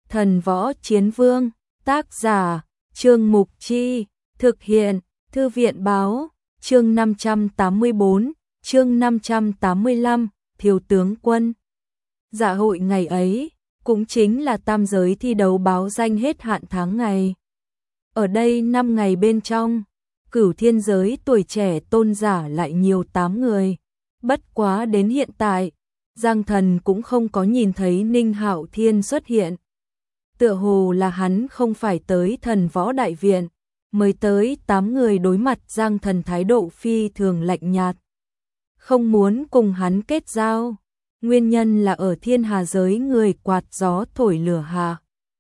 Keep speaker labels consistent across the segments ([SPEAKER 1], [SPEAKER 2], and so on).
[SPEAKER 1] Thần Võ Chiến Vương, tác giả, Trương Mục Chi, thực hiện, Thư viện Báo, chương 584, chương 585, Thiếu tướng quân. Dạ hội ngày ấy, cũng chính là tam giới thi đấu báo danh hết hạn tháng ngày. Ở đây 5 ngày bên trong, Cửu Thiên giới tuổi trẻ tôn giả lại nhiều 8 người. Bất quá đến hiện tại, Giang Thần cũng không có nhìn thấy Ninh Hạo Thiên xuất hiện. Tựa hồ là hắn không phải tới Thần Võ Đại Viện, mới tới 8 người đối mặt Giang Thần thái độ phi thường lạnh nhạt. Không muốn cùng hắn kết giao, nguyên nhân là ở Thiên Hà giới người quạt gió thổi lửa hạ.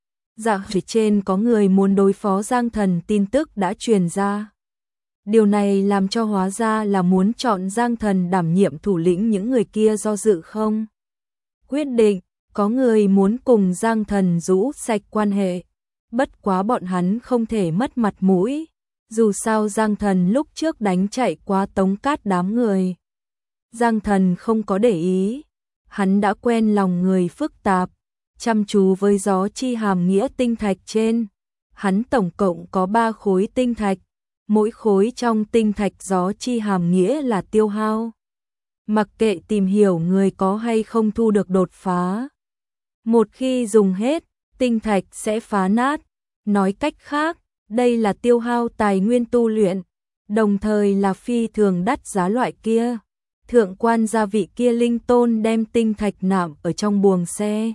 [SPEAKER 1] Dạ phía trên có người muốn đối phó Giang Thần tin tức đã truyền ra. Điều này làm cho hóa ra là muốn chọn Giang Thần đảm nhiệm thủ lĩnh những người kia do dự không. Quyết định, có người muốn cùng Giang Thần rũ sạch quan hệ. Bất quá bọn hắn không thể mất mặt mũi. Dù sao Giang Thần lúc trước đánh chạy qua Tống Cát đám người. Giang Thần không có để ý. Hắn đã quen lòng người phức tạp. Chăm chú với gió chi hàm nghĩa tinh thạch trên. Hắn tổng cộng có 3 khối tinh thạch. Mỗi khối trong tinh thạch gió chi hàm nghĩa là tiêu hao. Mặc kệ tìm hiểu người có hay không thu được đột phá. Một khi dùng hết, tinh thạch sẽ phá nát. Nói cách khác, đây là tiêu hao tài nguyên tu luyện, đồng thời là phi thường đắt giá loại kia. Thượng quan gia vị kia linh tôn đem tinh thạch nạm ở trong buồng xe.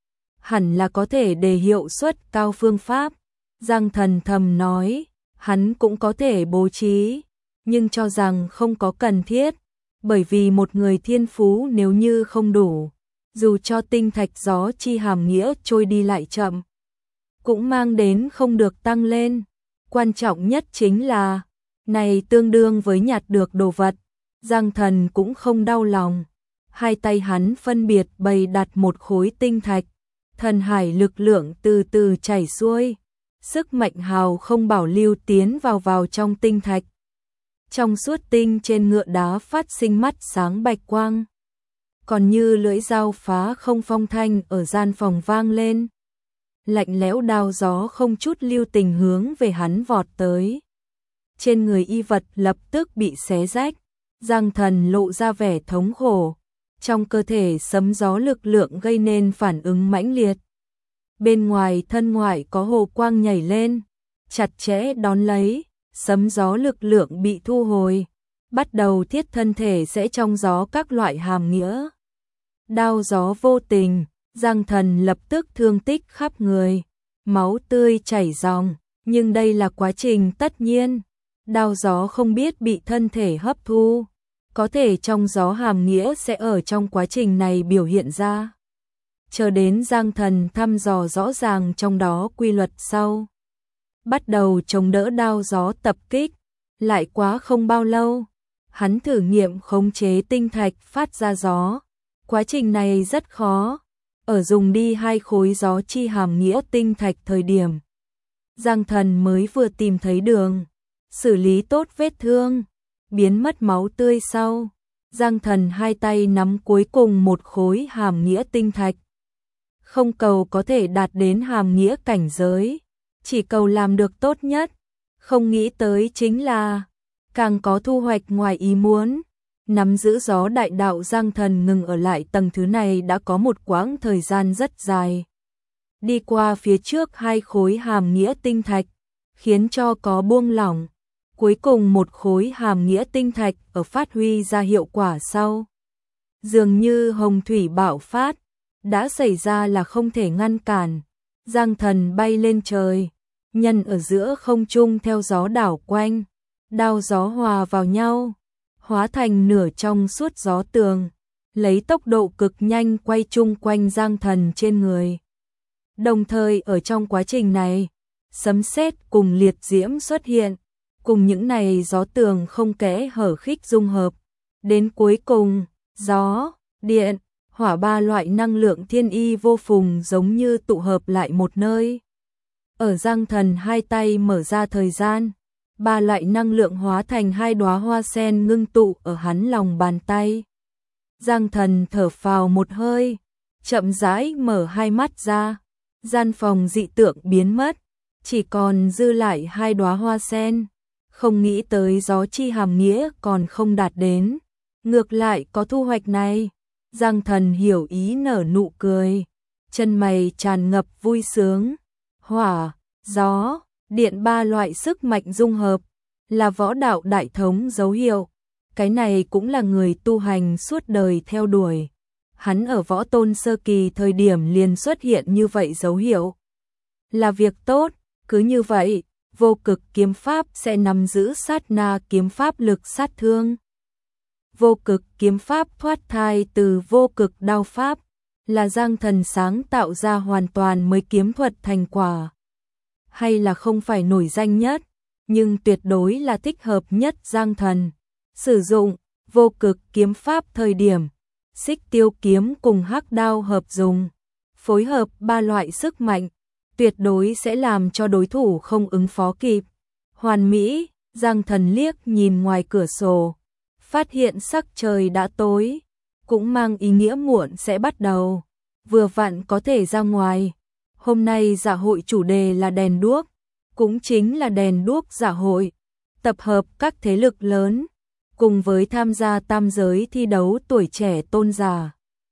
[SPEAKER 1] Hẳn là có thể để hiệu suất cao phương pháp. Giang Thần thầm nói, hắn cũng có thể bố trí, nhưng cho rằng không có cần thiết, bởi vì một người thiên phú nếu như không đủ, dù cho tinh thạch gió chi hàm nghĩa trôi đi lại chậm, cũng mang đến không được tăng lên. Quan trọng nhất chính là, này tương đương với nhặt được đồ vật. Giang Thần cũng không đau lòng. Hai tay hắn phân biệt bày đặt một khối tinh thạch. Thần hải lực lượng từ từ chảy xuôi. Sức mạnh hào không bảo lưu tiến vào trong tinh thạch. Trong suốt tinh trên ngựa đá phát sinh mắt sáng bạch quang. Còn như lưỡi dao phá không phong thanh ở gian phòng vang lên. Lạnh lẽo đao gió không chút lưu tình hướng về hắn vọt tới. Trên người y vật lập tức bị xé rách. Giang Thần lộ ra vẻ thống khổ. Trong cơ thể sấm gió lực lượng gây nên phản ứng mãnh liệt. Bên ngoài thân ngoại có hồ quang nhảy lên, chặt chẽ đón lấy, sấm gió lực lượng bị thu hồi, bắt đầu thiết thân thể sẽ trong gió các loại hàm nghĩa. Đao gió vô tình, Giang Thần lập tức thương tích khắp người, máu tươi chảy ròng, nhưng đây là quá trình tất nhiên. Đao gió không biết bị thân thể hấp thu, có thể trong gió hàm nghĩa sẽ ở trong quá trình này biểu hiện ra. Chờ đến Giang Thần thăm dò rõ ràng trong đó quy luật sau. Bắt đầu chống đỡ đao gió tập kích, lại quá không bao lâu. Hắn thử nghiệm khống chế tinh thạch phát ra gió. Quá trình này rất khó. Ở dùng đi 2 khối gió chi hàm nghĩa tinh thạch thời điểm. Giang Thần mới vừa tìm thấy đường. Xử lý tốt vết thương. Biến mất máu tươi sau. Giang Thần hai tay nắm cuối cùng một khối hàm nghĩa tinh thạch. Không cầu có thể đạt đến hàm nghĩa cảnh giới, chỉ cầu làm được tốt nhất. Không nghĩ tới chính là càng có thu hoạch ngoài ý muốn. Nắm giữ gió đại đạo Giang Thần ngừng ở lại tầng thứ này đã có một quãng thời gian rất dài. Đi qua phía trước 2 khối hàm nghĩa tinh thạch, khiến cho có buông lỏng. Cuối cùng một khối hàm nghĩa tinh thạch ở phát huy ra hiệu quả sau. Dường như hồng thủy bạo phát, đã xảy ra là không thể ngăn cản. Giang Thần bay lên trời, nhân ở giữa không trung theo gió đảo quanh, đao gió hòa vào nhau, hóa thành nửa trong suốt gió tường, lấy tốc độ cực nhanh quay chung quanh Giang Thần trên người. Đồng thời ở trong quá trình này, sấm sét cùng liệt diễm xuất hiện, cùng những này gió tường không kẽ hở khích dung hợp, đến cuối cùng, gió, điện, hỏa 3 loại năng lượng thiên y vô phùng giống như tụ hợp lại một nơi. Ở Giang Thần hai tay mở ra thời gian, 3 loại năng lượng hóa thành 2 đóa hoa sen ngưng tụ ở hắn lòng bàn tay. Giang Thần thở phào một hơi, chậm rãi mở hai mắt ra. gian phòng dị tượng biến mất, chỉ còn dư lại 2 đóa hoa sen. Không nghĩ tới gió chi hàm nghĩa còn không đạt đến, ngược lại có thu hoạch này. Giang Thần hiểu ý nở nụ cười, chân mày tràn ngập vui sướng. Hỏa, gió, điện 3 loại sức mạnh dung hợp, là võ đạo đại thống dấu hiệu. Cái này cũng là người tu hành suốt đời theo đuổi. Hắn ở võ tôn sơ kỳ thời điểm liền xuất hiện như vậy dấu hiệu. Là việc tốt, cứ như vậy, vô cực kiếm pháp sẽ nắm giữ sát na kiếm pháp lực sát thương. Vô cực kiếm pháp thoát thai từ vô cực đao pháp, là Giang Thần sáng tạo ra hoàn toàn mới kiếm thuật thành quả. Hay là không phải nổi danh nhất, nhưng tuyệt đối là thích hợp nhất Giang Thần. Sử dụng vô cực kiếm pháp thời điểm, xích tiêu kiếm cùng hắc đao hợp dùng, phối hợp 3 loại sức mạnh, tuyệt đối sẽ làm cho đối thủ không ứng phó kịp. Hoàn mỹ, Giang Thần liếc nhìn ngoài cửa sổ, phát hiện sắc trời đã tối, cũng mang ý nghĩa muộn sẽ bắt đầu, vừa vặn có thể ra ngoài. Hôm nay dạ hội chủ đề là đèn đuốc, cũng chính là đèn đuốc dạ hội, tập hợp các thế lực lớn, cùng với tham gia tam giới thi đấu tuổi trẻ tôn giả.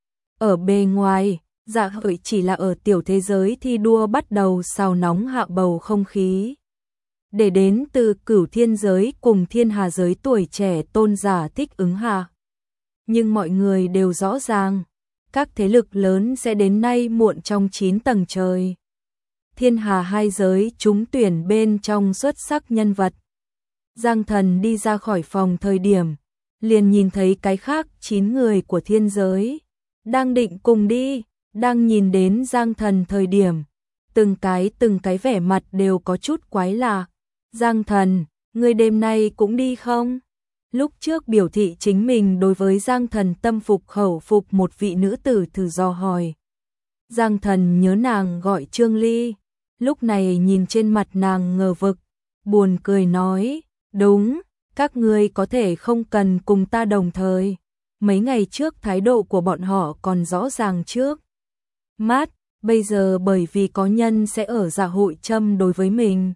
[SPEAKER 1] Ở bề ngoài, dạ hội chỉ là ở tiểu thế giới thi đua bắt đầu xào nóng hạ bầu không khí. Để đến từ Cửu Thiên giới cùng Thiên Hà giới tuổi trẻ tôn giả thích ứng hạ. Nhưng mọi người đều rõ ràng, các thế lực lớn sẽ đến nay muộn trong 9 tầng trời. Thiên Hà 2 giới trúng tuyển bên trong xuất sắc nhân vật. Giang Thần đi ra khỏi phòng thời điểm, liền nhìn thấy cái khác 9 người của thiên giới, đang định cùng đi, đang nhìn đến Giang Thần thời điểm, từng cái vẻ mặt đều có chút quái lạ. Giang Thần, ngươi đêm nay cũng đi không? Lúc trước biểu thị chính mình đối với Giang Thần tâm phục khẩu phục một vị nữ tử thử dò hỏi. Giang Thần nhớ nàng gọi Trương Ly, lúc này nhìn trên mặt nàng ngờ vực, buồn cười nói, đúng, các ngươi có thể không cần cùng ta đồng thời. Mấy ngày trước thái độ của bọn họ còn rõ ràng trước mắt, bây giờ bởi vì có nhân sẽ ở dạ hội châm đối với mình,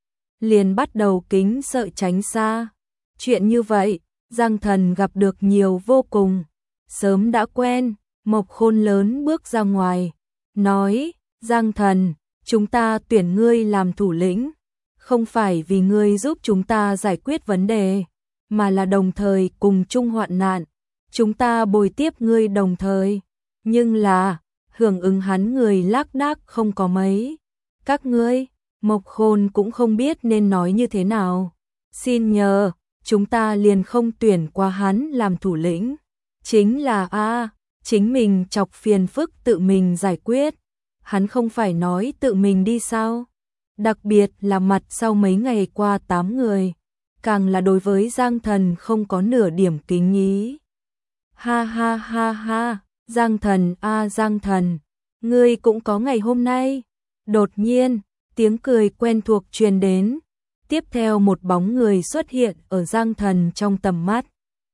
[SPEAKER 1] liền bắt đầu kính sợ tránh xa. Chuyện như vậy, Giang Thần gặp được nhiều vô cùng, sớm đã quen. Mộc Khôn lớn bước ra ngoài, nói, Giang Thần, chúng ta tuyển ngươi làm thủ lĩnh, không phải vì ngươi giúp chúng ta giải quyết vấn đề, mà là đồng thời cùng chung hoạn nạn, chúng ta bồi tiếp ngươi đồng thời. Nhưng là, hưởng ứng hắn người lác đác không có mấy. Các ngươi, Mộc Khôn cũng không biết nên nói như thế nào. Xin nhờ, chúng ta liền không tuyển qua hắn làm thủ lĩnh. Chính là chính mình chọc phiền phức tự mình giải quyết. Hắn không phải nói tự mình đi sao? Đặc biệt là mặt sau mấy ngày qua 8 người, càng là đối với Giang Thần không có nửa điểm kính ý. Ha ha ha ha, Giang Thần Giang Thần, ngươi cũng có ngày hôm nay. Đột nhiên, tiếng cười quen thuộc truyền đến, tiếp theo một bóng người xuất hiện ở Giang Thần trong tầm mắt.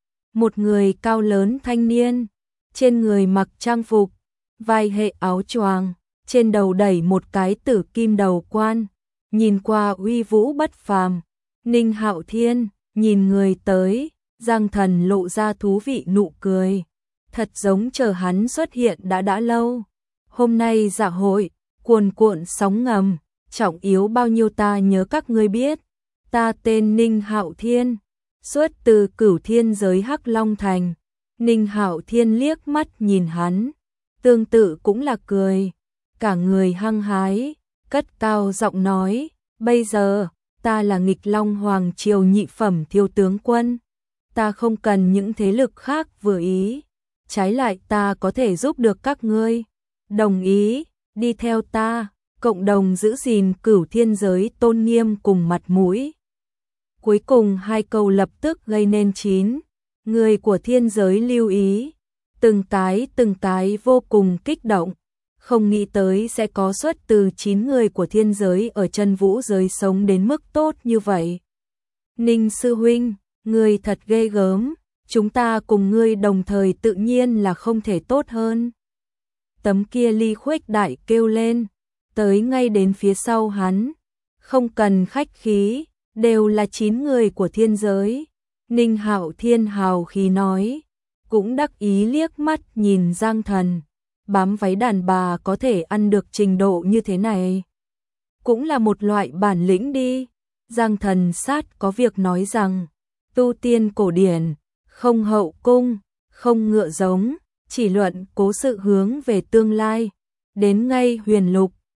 [SPEAKER 1] Một người cao lớn thanh niên, trên người mặc trang phục, vai hệ áo choàng, trên đầu đẩy một cái tử kim đầu quan, nhìn qua uy vũ bất phàm. Ninh Hạo Thiên, nhìn người tới, Giang Thần lộ ra thú vị nụ cười, thật giống chờ hắn xuất hiện đã lâu. Hôm nay dạ hội, cuồn cuộn sóng ngầm, trọng yếu bao nhiêu ta nhớ các ngươi biết. Ta tên Ninh Hạo Thiên, xuất từ Cửu Thiên giới Hắc Long Thành. Ninh Hạo Thiên liếc mắt nhìn hắn, tương tự cũng là cười, cả người hăng hái, cất cao giọng nói, bây giờ, ta là Nghịch Long Hoàng Triều nhị phẩm thiếu tướng quân, ta không cần những thế lực khác vừa ý, trái lại ta có thể giúp được các ngươi, đồng ý, đi theo ta, cộng đồng giữ gìn Cửu Thiên giới tôn nghiêm cùng mặt mũi. Cuối cùng 2 câu lập tức gây nên 9 người của thiên giới lưu ý, từng cái vô cùng kích động, không nghĩ tới sẽ có xuất từ 9 người của thiên giới ở Chân Vũ giới sống đến mức tốt như vậy. Ninh sư huynh, ngươi thật ghê gớm, chúng ta cùng ngươi đồng thời tự nhiên là không thể tốt hơn. Tấm kia Ly Khuếch Đại kêu lên, tới ngay đến phía sau hắn. Không cần khách khí, đều là 9 người của thiên giới. Ninh Hạo Thiên hào khí nói, cũng đắc ý liếc mắt nhìn Giang Thần. Bám váy đàn bà có thể ăn được trình độ như thế này. Cũng là một loại bản lĩnh đi. Giang Thần sát có việc nói rằng, tu tiên cổ điển, không hậu cung, không ngựa giống, chỉ luận cố sự hướng về tương lai. Đến ngay huyền lục,